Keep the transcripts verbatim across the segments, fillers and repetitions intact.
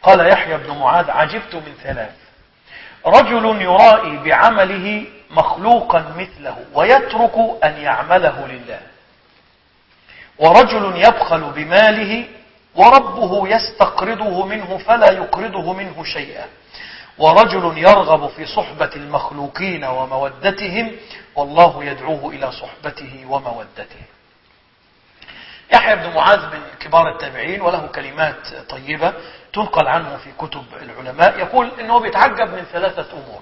قال يحيى بن معاذ عجبت من ثلاث: رجل يرائي بعمله مخلوقا مثله ويترك أن يعمله لله، ورجل يبخل بماله وربه يستقرضه منه فلا يقرضه منه شيئا، ورجل يرغب في صحبة المخلوقين ومودتهم والله يدعوه إلى صحبته ومودته. يحيى بن معاذ من كبار التابعين وله كلمات طيبة تنقل عنه في كتب العلماء، يقول إنه بيتعجب من ثلاثة أمور: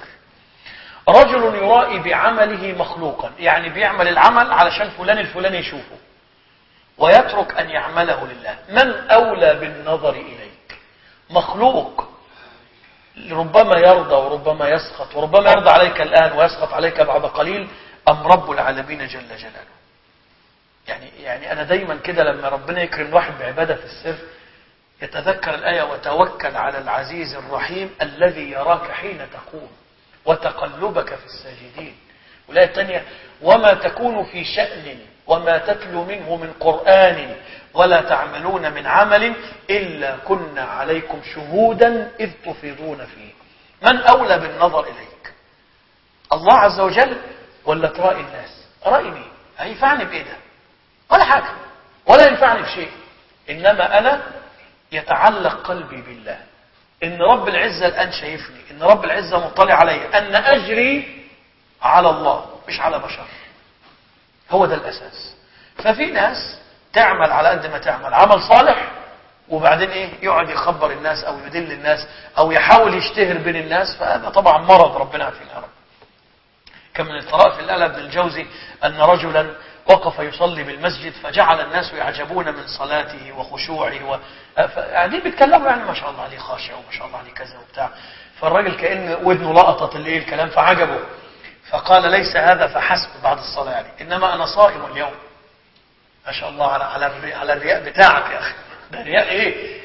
رجل يرائي بعمله مخلوقا، يعني بيعمل العمل علشان فلان الفلاني يشوفه، ويترك أن يعمله لله. من أولى بالنظر إليك؟ مخلوق ربما يرضى وربما يسخط، وربما يرضى عليك الآن ويسخط عليك بعد قليل، أم رب العالمين جل جلاله؟ يعني يعني أنا دايما كده لما ربنا يكرم الواحد بعبادة في السر يتذكر الآية: وتوكل على العزيز الرحيم الذي يراك حين تقوم وتقلبك في الساجدين. والآية الثانية: وما تكون في شأن وما تتلو منه من قرآن ولا تعملون من عمل إلا كنا عليكم شهودا إذ تفيضون فيه. من أولى بالنظر إليك؟ الله عز وجل ولا ترائي الناس؟ رأي مين؟ هينفعني بإيه ده؟ ولا حاجة، ولا ينفعني بشيء. إنما أنا يتعلق قلبي بالله، إن رب العزة الآن شايفني، إن رب العزة مطلع علي، أن أجري على الله مش على بشر. هو ده الأساس. ففي ناس تعمل على قد ما تعمل عمل صالح وبعدين إيه يقعد يخبر الناس أو يدل الناس أو يحاول يشتهر بين الناس، فهذا طبعا مرض ربنا عافينا يا رب. كما من الطرائف الألى ابن الجوزي أن رجلا وقف يصلي بالمسجد فجعل الناس يعجبون من صلاته وخشوعه و... قاعدين بيتكلموا يعني ما شاء الله عليه خاشع وما شاء الله عليه كذا وبتاع، فالراجل كأن ودنه لقطت اللي الكلام فعجبه، فقال: ليس هذا فحسب بعد الصلاة يعني، إنما أنا صائم اليوم. ما شاء الله على على على الرياء بتاعك يا أخي، ده رياء إيه؟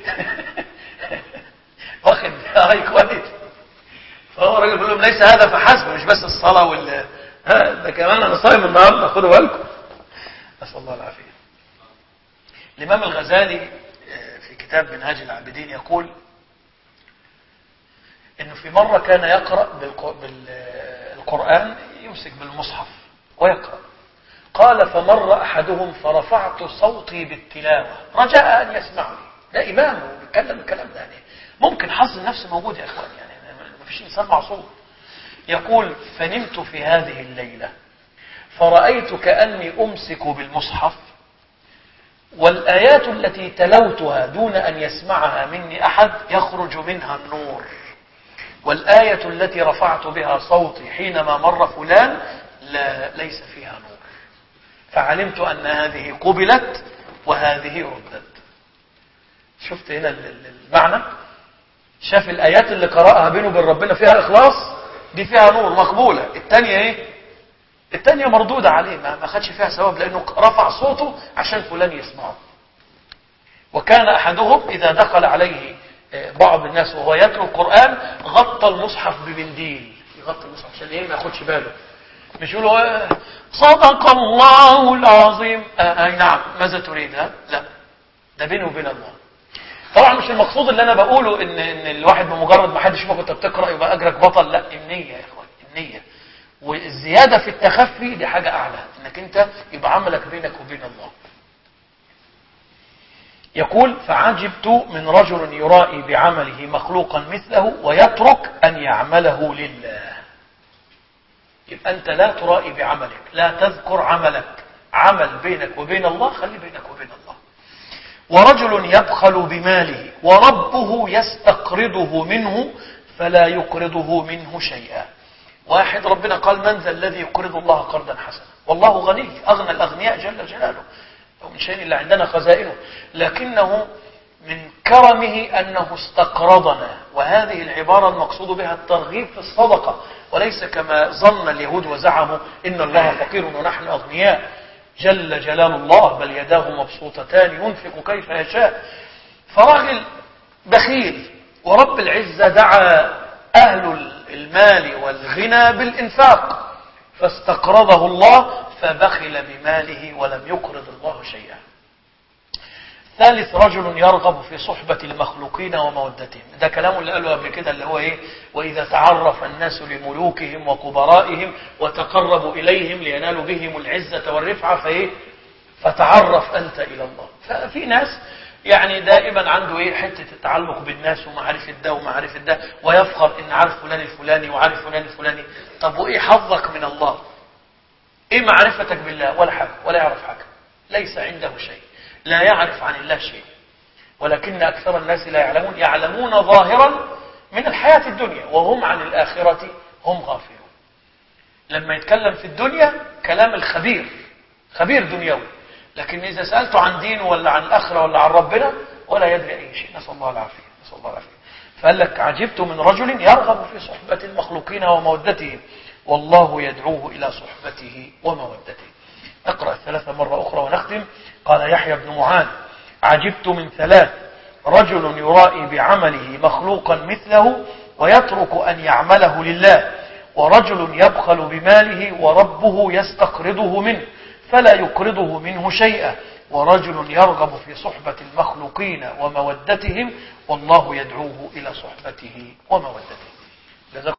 واخد هاي كويس. فهو الراجل بيقول لهم: ليس هذا فحسب، مش بس الصلاة وال ها ده كمان أنا صائم النهارده، خدوا بالكم. نسأل الله العافية. الإمام الغزالي في كتاب منهاج العابدين يقول إنه في مرة كان يقرأ بالقرآن، يمسك بالمصحف ويقرأ. قال: فمر أحدهم فرفعت صوتي بالتلاوة رجاء أن يسمعني. ده إمام وبيتكلم الكلام ده، يعني ممكن حظ النفس موجود يا إخوان، يعني ما فيش إنسان معصوم. يقول: فنمت في هذه الليلة فرأيت كأني أمسك بالمصحف والآيات التي تلوتها دون أن يسمعها مني أحد يخرج منها النور، والآية التي رفعت بها صوتي حينما مر فلان لا ليس فيها نور. فعلمت أن هذه قبلت وهذه ردت. شفت هنا المعنى؟ شاف الآيات اللي قرأها بينه وبين ربنا فيها إخلاص، دي فيها نور مقبولة. الثانية إيه؟ الثانية مردودة عليه، ما خدش فيها ثواب لأنه رفع صوته عشان فلان يسمعه. وكان أحدهم إذا دخل عليه بعض الناس وهو يتلو القرآن غطى المصحف بمنديل، يغطي المصحف عشان إيه؟ ما ياخدش باله. مش يقولوا صدق الله العظيم، آه أي نعم، ماذا تريد؟ ها؟ لا، ده بينه وبين الله. طبعا مش المقصود اللي أنا بقوله إن إن الواحد بمجرد ما حد يشوفك وأنت بتقرأ يبقى أجرك بطل، لا، النية يا إخوان، النية. والزيادة في التخفي دي حاجة أعلى، إنك أنت يبقى عملك بينك وبين الله. يقول: فعجبت من رجل يرائي بعمله مخلوقا مثله ويترك أن يعمله لله. يبقى أنت لا ترائي بعملك، لا تذكر عملك، عمل بينك وبين الله خلي بينك وبين الله. ورجل يبخل بماله وربه يستقرضه منه فلا يقرضه منه شيئا. واحد ربنا قال: من ذا الذي يقرض الله قرضا حسنا، والله غني أغنى الأغنياء جل جلاله، ومن شيء إلا عندنا خزائنه، لكنه من كرمه أنه استقرضنا. وهذه العبارة المقصود بها الترغيب في الصدقة، وليس كما ظن اليهود وزعموا إن الله فقير ونحن أغنياء. جل جلال الله بل يداه مبسوطتان ينفق كيف يشاء. فراجل بخيل، ورب العزة دعا أهل المال والغنى بالإنفاق، فاستقرضه الله فبخل بماله ولم يقرض الله شيئا. ثالث رجل يرغب في صحبة المخلوقين ومودتهم. ده كلام اللي قاله قبل كده اللي هو ايه؟ وإذا تعرف الناس لملوكهم وكبرائهم وتقربوا إليهم لينالوا بهم العزة والرفعة فايه؟ فتعرف أنت إلى الله. ففي ناس يعني دائما عنده ايه؟ حتة التعلق بالناس ومعرفة ده ومعرفة ده، ويفخر ان عارف فلان الفلاني وعارف فلان الفلاني. طب وايه حظك من الله؟ ايه معرفتك بالله؟ ولا حاجة، ولا يعرف حاجة، ليس عنده شيء، لا يعرف عن الله شيء. ولكن أكثر الناس لا يعلمون، يعلمون ظاهرا من الحياة الدنيا وهم عن الآخرة هم غافلون. لما يتكلم في الدنيا كلام الخبير، خبير دنيوي، لكن إذا سألته عن دينه ولا عن الآخرة ولا عن ربنا ولا يدري أي شيء. نسأل الله العافية، نسأل الله العافية. فقال لك عجبت من رجل يرغب في صحبة المخلوقين ومودتهم والله يدعوه إلى صحبته ومودته. نقرأ الثلاثة مرة أخرى ونختم. قال يحيى بن معاذ عجبت من ثلاث: رجل يرائي بعمله مخلوقا مثله ويترك أن يعمله لله، ورجل يبخل بماله وربه يستقرضه منه فلا يقرضه منه شيئا، ورجل يرغب في صحبة المخلوقين ومودتهم والله يدعوه إلى صحبته ومودته.